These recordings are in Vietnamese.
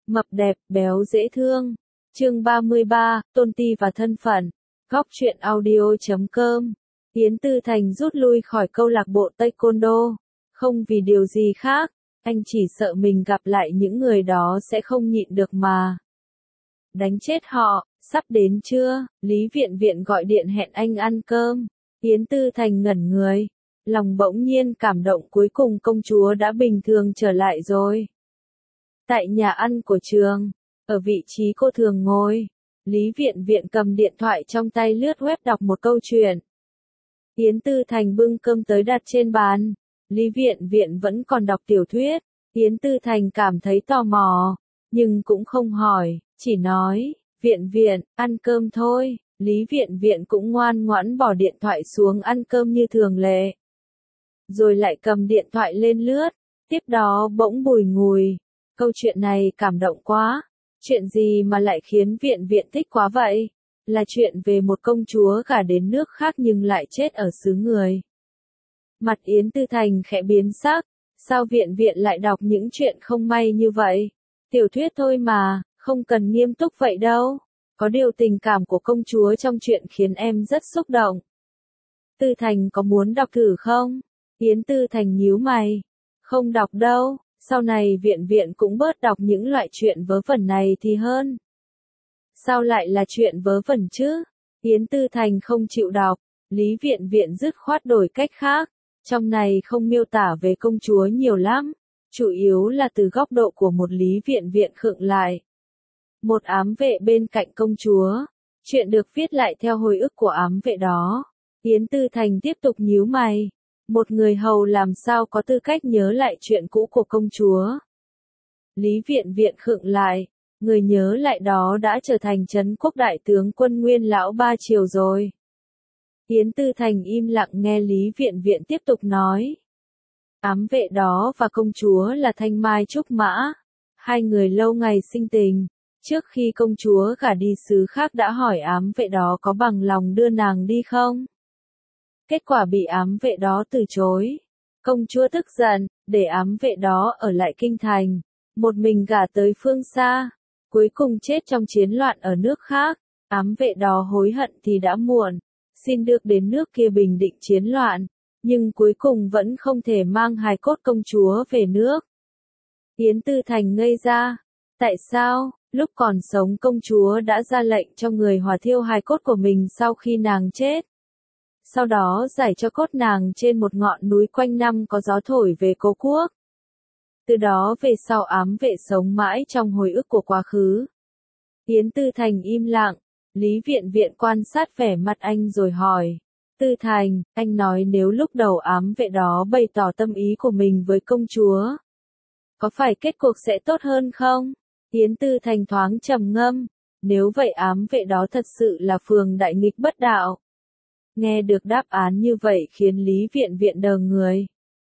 Mập đẹp, béo dễ thương. Chương 33, Tôn Ti và thân phận. Góc truyện audio.com. Yến Tư Thành rút lui khỏi câu lạc bộ Taekwondo. Không vì điều gì khác, anh chỉ sợ mình gặp lại những người đó sẽ không nhịn được mà đánh chết họ. Sắp đến chưa? Lý Viện Viện gọi điện hẹn anh ăn cơm. Yến Tư Thành ngẩn người, lòng bỗng nhiên cảm động, cuối cùng công chúa đã bình thường trở lại rồi. Tại nhà ăn của trường, ở vị trí cô thường ngồi, Lý Viện Viện cầm điện thoại trong tay lướt web đọc một câu chuyện. Yến Tư Thành bưng cơm tới đặt trên bàn. Lý Viện Viện vẫn còn đọc tiểu thuyết. Yến Tư Thành cảm thấy tò mò, nhưng cũng không hỏi, chỉ nói, Viện Viện, ăn cơm thôi. Lý Viện Viện cũng ngoan ngoãn bỏ điện thoại xuống ăn cơm như thường lệ. Rồi lại cầm điện thoại lên lướt, tiếp đó bỗng bùi ngùi. Câu chuyện này cảm động quá. Chuyện gì mà lại khiến Viện Viện thích quá vậy? Là chuyện về một công chúa gả đến nước khác nhưng lại chết ở xứ người. Mặt Yến Tư Thành khẽ biến sắc. Sao Viện Viện lại đọc những chuyện không may như vậy? Tiểu thuyết thôi mà, không cần nghiêm túc vậy đâu. Có điều tình cảm của công chúa trong chuyện khiến em rất xúc động. Tư Thành có muốn đọc thử không? Yến Tư Thành nhíu mày. Không đọc đâu, sau này Viện Viện cũng bớt đọc những loại chuyện vớ vẩn này thì hơn. Sao lại là chuyện vớ vẩn chứ? Yến Tư Thành không chịu đọc. Lý Viện Viện dứt khoát đổi cách khác. Trong này không miêu tả về công chúa nhiều lắm. Chủ yếu là từ góc độ của một Lý Viện Viện khựng lại. Một ám vệ bên cạnh công chúa. Chuyện được viết lại theo hồi ức của ám vệ đó. Yến Tư Thành tiếp tục nhíu mày. Một người hầu làm sao có tư cách nhớ lại chuyện cũ của công chúa? Lý Viện Viện khựng lại. Người nhớ lại đó đã trở thành Trấn Quốc đại tướng quân Nguyên lão Ba Triều rồi. Yến Tư Thành im lặng nghe Lý Viện Viện tiếp tục nói. Ám vệ đó và công chúa là Thanh Mai Trúc Mã. Hai người lâu ngày sinh tình. Trước khi công chúa gả đi xứ khác đã hỏi ám vệ đó có bằng lòng đưa nàng đi không? Kết quả bị ám vệ đó từ chối. Công chúa tức giận, để ám vệ đó ở lại kinh thành. Một mình gả tới phương xa. Cuối cùng chết trong chiến loạn ở nước khác. Ám vệ đó hối hận thì đã muộn. Xin được đến nước kia bình định chiến loạn. Nhưng cuối cùng vẫn không thể mang hài cốt công chúa về nước. Yến Tư Thành ngây ra. Tại sao, lúc còn sống công chúa đã ra lệnh cho người hỏa thiêu hài cốt của mình sau khi nàng chết? Sau đó giải cho cốt nàng trên một ngọn núi quanh năm có gió thổi về cố quốc. Từ đó về sau ám vệ sống mãi trong hồi ức của quá khứ. Yến Tư Thành im lặng. Lý Viện Viện quan sát vẻ mặt anh rồi hỏi. Tư Thành, anh nói nếu lúc đầu ám vệ đó bày tỏ tâm ý của mình với công chúa, có phải kết cuộc sẽ tốt hơn không? Yến Tư Thành thoáng trầm ngâm. Nếu vậy ám vệ đó thật sự là phường đại nghịch bất đạo. Nghe được đáp án như vậy khiến Lý Viện Viện đờ người.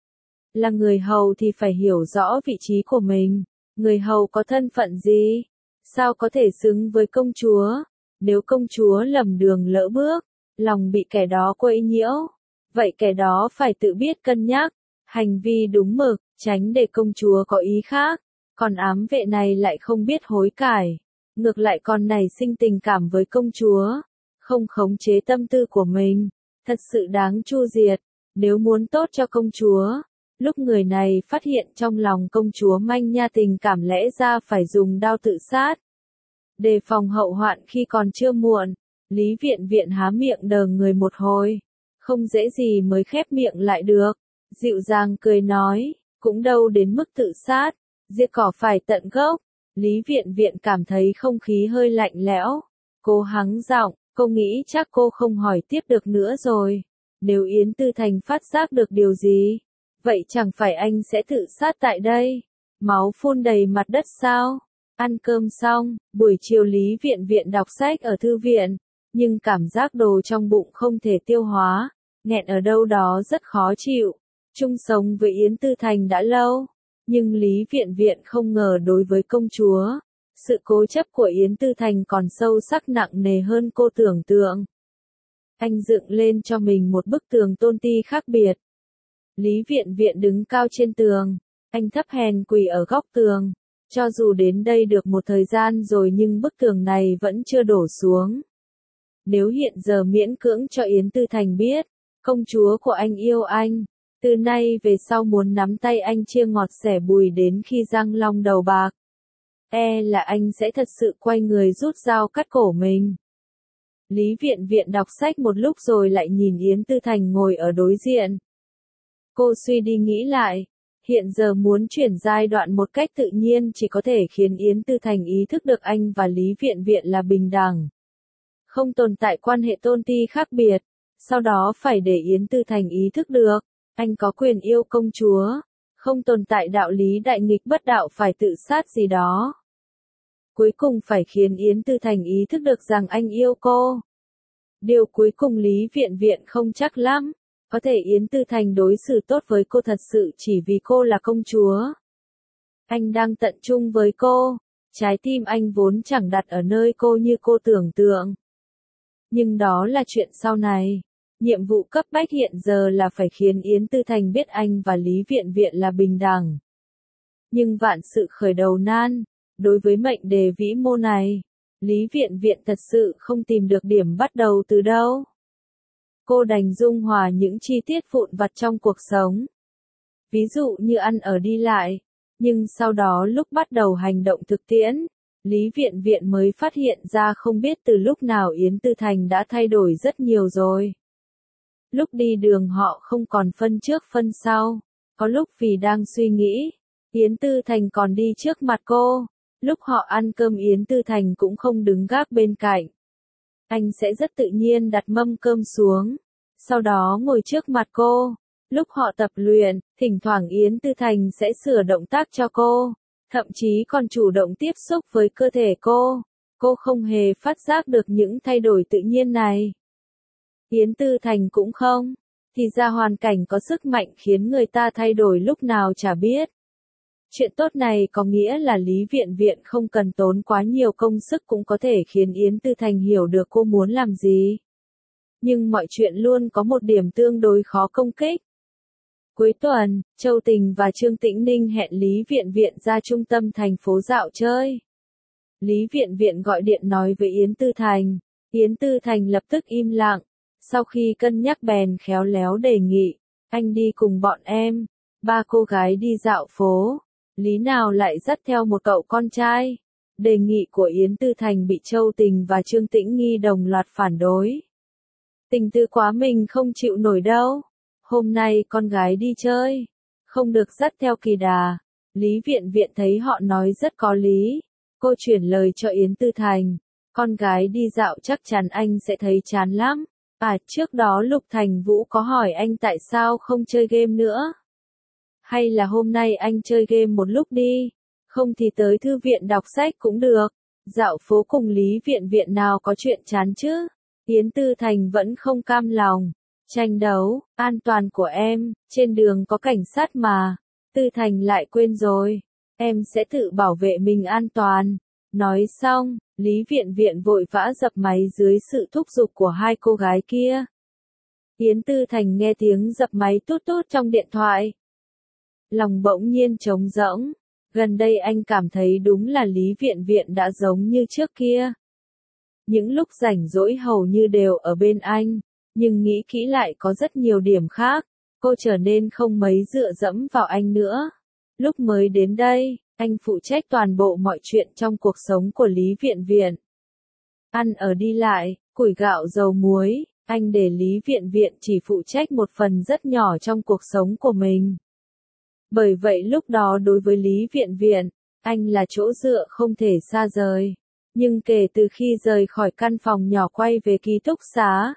Là người hầu thì phải hiểu rõ vị trí của mình. Người hầu có thân phận gì? Sao có thể xứng với công chúa? Nếu công chúa lầm đường lỡ bước, lòng bị kẻ đó quấy nhiễu, vậy kẻ đó phải tự biết cân nhắc, hành vi đúng mực, tránh để công chúa có ý khác. Còn ám vệ này lại không biết hối cải, ngược lại còn nảy sinh tình cảm với công chúa, không khống chế tâm tư của mình, thật sự đáng chu diệt. Nếu muốn tốt cho công chúa, lúc người này phát hiện trong lòng công chúa manh nha tình cảm lẽ ra phải dùng đao tự sát. Đề phòng hậu hoạn khi còn chưa muộn. Lý Viện Viện há miệng đờ người một hồi. Không dễ gì mới khép miệng lại được. Dịu dàng cười nói, cũng đâu đến mức tự sát. Diệt cỏ phải tận gốc. Lý Viện Viện cảm thấy không khí hơi lạnh lẽo. Cô hắng giọng, cô nghĩ chắc cô không hỏi tiếp được nữa rồi. Nếu Yến Tư Thành phát giác được điều gì, vậy chẳng phải anh sẽ tự sát tại đây? Máu phun đầy mặt đất sao? Ăn cơm xong, buổi chiều Lý Viện Viện đọc sách ở thư viện, nhưng cảm giác đồ trong bụng không thể tiêu hóa, nghẹn ở đâu đó rất khó chịu. Chung sống với Yến Tư Thành đã lâu, nhưng Lý Viện Viện không ngờ đối với công chúa, sự cố chấp của Yến Tư Thành còn sâu sắc nặng nề hơn cô tưởng tượng. Anh dựng lên cho mình một bức tường tôn ti khác biệt. Lý Viện Viện đứng cao trên tường, anh thấp hèn quỳ ở góc tường. Cho dù đến đây được một thời gian rồi nhưng bức tường này vẫn chưa đổ xuống. Nếu hiện giờ miễn cưỡng cho Yến Tư Thành biết, công chúa của anh yêu anh, từ nay về sau muốn nắm tay anh chia ngọt sẻ bùi đến khi răng long đầu bạc, là anh sẽ thật sự quay người rút dao cắt cổ mình. Lý Viện Viện đọc sách một lúc rồi lại nhìn Yến Tư Thành ngồi ở đối diện. Cô suy đi nghĩ lại, hiện giờ muốn chuyển giai đoạn một cách tự nhiên chỉ có thể khiến Yến Tư Thành ý thức được anh và Lý Viện Viện là bình đẳng. Không tồn tại quan hệ tôn ti khác biệt, sau đó phải để Yến Tư Thành ý thức được, anh có quyền yêu công chúa, không tồn tại đạo lý đại nghịch bất đạo phải tự sát gì đó. Cuối cùng phải khiến Yến Tư Thành ý thức được rằng anh yêu cô. Điều cuối cùng Lý Viện Viện không chắc lắm, có thể Yến Tư Thành đối xử tốt với cô thật sự chỉ vì cô là công chúa. Anh đang tận trung với cô, trái tim anh vốn chẳng đặt ở nơi cô như cô tưởng tượng. Nhưng đó là chuyện sau này. Nhiệm vụ cấp bách hiện giờ là phải khiến Yến Tư Thành biết anh và Lý Viện Viện là bình đẳng. Nhưng vạn sự khởi đầu nan, đối với mệnh đề vĩ mô này, Lý Viện Viện thật sự không tìm được điểm bắt đầu từ đâu. Cô đành dung hòa những chi tiết vụn vặt trong cuộc sống. Ví dụ như ăn ở đi lại, nhưng sau đó lúc bắt đầu hành động thực tiễn, Lý Viện Viện mới phát hiện ra không biết từ lúc nào Yến Tư Thành đã thay đổi rất nhiều rồi. Lúc đi đường họ không còn phân trước phân sau, có lúc vì đang suy nghĩ, Yến Tư Thành còn đi trước mặt cô, lúc họ ăn cơm Yến Tư Thành cũng không đứng gác bên cạnh. Anh sẽ rất tự nhiên đặt mâm cơm xuống, sau đó ngồi trước mặt cô. Lúc họ tập luyện, thỉnh thoảng Yến Tư Thành sẽ sửa động tác cho cô, thậm chí còn chủ động tiếp xúc với cơ thể cô. Cô không hề phát giác được những thay đổi tự nhiên này. Yến Tư Thành cũng không, thì ra hoàn cảnh có sức mạnh khiến người ta thay đổi lúc nào chả biết. Chuyện tốt này có nghĩa là Lý Viện Viện không cần tốn quá nhiều công sức cũng có thể khiến Yến Tư Thành hiểu được cô muốn làm gì. Nhưng mọi chuyện luôn có một điểm tương đối khó công kích. Cuối tuần, Châu Tình và Trương Tĩnh Ninh hẹn Lý Viện Viện ra trung tâm thành phố dạo chơi. Lý Viện Viện gọi điện nói với Yến Tư Thành. Yến Tư Thành lập tức im lặng. Sau khi cân nhắc bèn khéo léo đề nghị, anh đi cùng bọn em. Ba cô gái đi dạo phố, lý nào lại dắt theo một cậu con trai. Đề nghị của Yến Tư Thành bị Châu Tình và Trương Tĩnh Nghi đồng loạt phản đối. Tình tư quá mình không chịu nổi đâu. Hôm nay con gái đi chơi, không được dắt theo kỳ đà. Lý Viện Viện thấy họ nói rất có lý. Cô chuyển lời cho Yến Tư Thành. Con gái đi dạo chắc chắn anh sẽ thấy chán lắm. Trước đó Lục Thành Vũ có hỏi anh tại sao không chơi game nữa. Hay là hôm nay anh chơi game một lúc đi, không thì tới thư viện đọc sách cũng được. Dạo phố cùng Lý Viện Viện nào có chuyện chán chứ. Yến Tư Thành vẫn không cam lòng. Tranh đấu, an toàn của em, trên đường có cảnh sát mà. Tư Thành lại quên rồi. Em sẽ tự bảo vệ mình an toàn. Nói xong, Lý Viện Viện vội vã dập máy dưới sự thúc giục của hai cô gái kia. Yến Tư Thành nghe tiếng dập máy tút tút trong điện thoại. Lòng bỗng nhiên trống rỗng. Gần đây anh cảm thấy đúng là Lý Viện Viện đã giống như trước kia. Những lúc rảnh rỗi hầu như đều ở bên anh. Nhưng nghĩ kỹ lại có rất nhiều điểm khác. Cô trở nên không mấy dựa dẫm vào anh nữa. Lúc mới đến đây, anh phụ trách toàn bộ mọi chuyện trong cuộc sống của Lý Viện Viện. Ăn ở đi lại, củi gạo dầu muối, anh để Lý Viện Viện chỉ phụ trách một phần rất nhỏ trong cuộc sống của mình. Bởi vậy lúc đó đối với Lý Viện Viện, anh là chỗ dựa không thể xa rời. Nhưng kể từ khi rời khỏi căn phòng nhỏ quay về ký túc xá,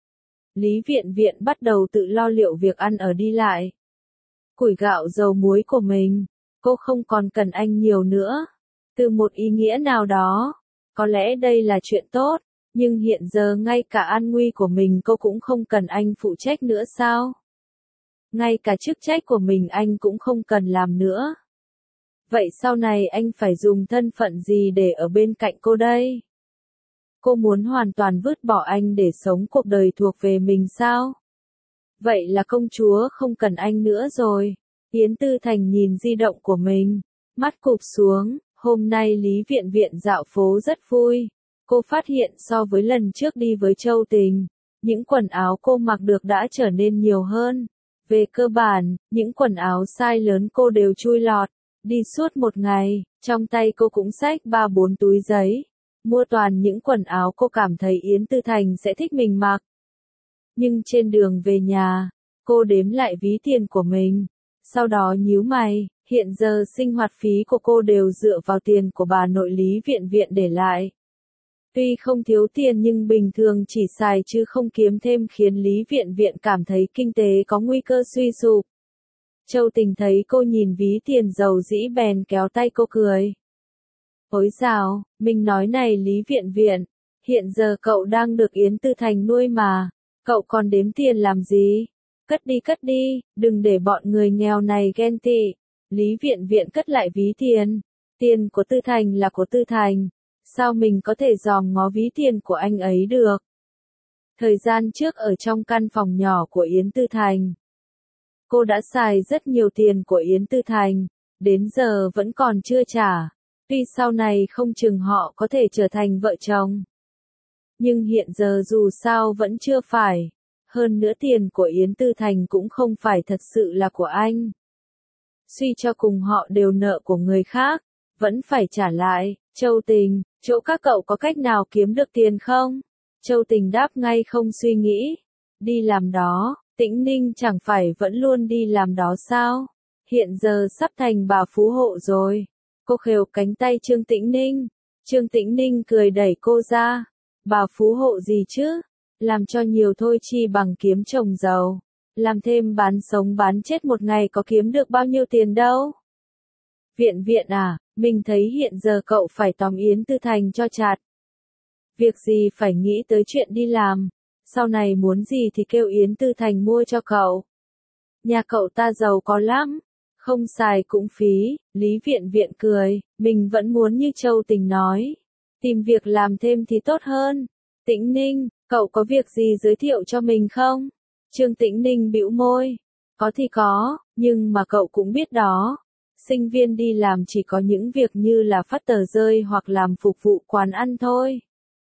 Lý Viện Viện bắt đầu tự lo liệu việc ăn ở đi lại. Củi gạo dầu muối của mình, cô không còn cần anh nhiều nữa. Từ một ý nghĩa nào đó, có lẽ đây là chuyện tốt, nhưng hiện giờ ngay cả an nguy của mình cô cũng không cần anh phụ trách nữa sao? Ngay cả chức trách của mình anh cũng không cần làm nữa. Vậy sau này anh phải dùng thân phận gì để ở bên cạnh cô đây? Cô muốn hoàn toàn vứt bỏ anh để sống cuộc đời thuộc về mình sao? Vậy là công chúa không cần anh nữa rồi. Yến Tư Thành nhìn di động của mình, mắt cụp xuống, Hôm nay Lý Viện Viện dạo phố rất vui. Cô phát hiện so với lần trước đi với Châu Tình, những quần áo cô mặc được đã trở nên nhiều hơn. Về cơ bản, những quần áo size lớn cô đều chui lọt. Đi suốt một ngày, trong tay cô cũng xách 3-4 túi giấy. Mua toàn những quần áo cô cảm thấy Yến Tư Thành sẽ thích mình mặc. Nhưng trên đường về nhà, cô đếm lại ví tiền của mình. Sau đó nhíu mày, hiện giờ sinh hoạt phí của cô đều dựa vào tiền của bà nội Lý Viện Viện để lại. Tuy không thiếu tiền nhưng bình thường chỉ xài chứ không kiếm thêm khiến Lý Viện Viện cảm thấy kinh tế có nguy cơ suy sụp. Châu Tình thấy cô nhìn ví tiền dầu dĩ bèn kéo tay cô cười. Ôi dào, mình nói này Lý Viện Viện, hiện giờ cậu đang được Yến Tư Thành nuôi mà, cậu còn đếm tiền làm gì? Cất đi, đừng để bọn người nghèo này ghen tị. Lý Viện Viện cất lại ví tiền. Tiền của Tư Thành là của Tư Thành. Sao mình có thể dòm ngó ví tiền của anh ấy được? Thời gian trước ở trong căn phòng nhỏ của Yến Tư Thành, cô đã xài rất nhiều tiền của Yến Tư Thành, đến giờ vẫn còn chưa trả. Tuy sau này không chừng họ có thể trở thành vợ chồng. Nhưng hiện giờ dù sao vẫn chưa phải. Hơn nữa tiền của Yến Tư Thành cũng không phải thật sự là của anh. Suy cho cùng họ đều nợ của người khác, vẫn phải trả lại. Châu Tình, chỗ các cậu có cách nào kiếm được tiền không? Châu Tình đáp ngay không suy nghĩ. Đi làm đó, Tĩnh Ninh chẳng phải vẫn luôn đi làm đó sao? Hiện giờ sắp thành bà phú hộ rồi. Cô khều cánh tay Trương Tĩnh Ninh. Trương Tĩnh Ninh cười đẩy cô ra. Bà phú hộ gì chứ? Làm cho nhiều thôi chi bằng kiếm chồng giàu. Làm thêm bán sống bán chết một ngày có kiếm được bao nhiêu tiền đâu. Viện Viện à, mình thấy hiện giờ cậu phải tóm Yến Tư Thành cho chặt. Việc gì phải nghĩ tới chuyện đi làm. Sau này muốn gì thì kêu Yến Tư Thành mua cho cậu. Nhà cậu ta giàu có lắm. Không xài cũng phí. Lý Viện Viện cười. Mình vẫn muốn như Châu Tình nói. Tìm việc làm thêm thì tốt hơn. Tĩnh Ninh, cậu có việc gì giới thiệu cho mình không? Trương Tĩnh Ninh bĩu môi. Có thì có, nhưng mà cậu cũng biết đó. Sinh viên đi làm chỉ có những việc như là phát tờ rơi hoặc làm phục vụ quán ăn thôi.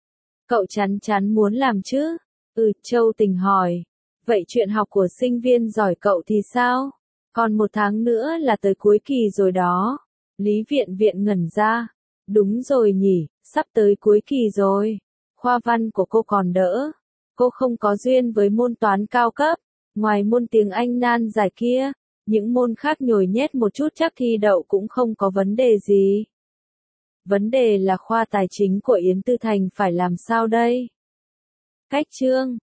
Cậu chắn chắn muốn làm chứ? Châu Tình hỏi. Vậy chuyện học của sinh viên giỏi cậu thì sao? Còn 1 tháng nữa là tới cuối kỳ rồi đó. Lý Viện Viện ngẩn ra. Đúng rồi nhỉ, sắp tới cuối kỳ rồi. Khoa văn của cô còn đỡ. Cô không có duyên với môn toán cao cấp. Ngoài môn tiếng Anh nan giải kia, những môn khác nhồi nhét một chút chắc thi đậu cũng không có vấn đề gì. Vấn đề là khoa tài chính của Yến Tư Thành phải làm sao đây? Cách chương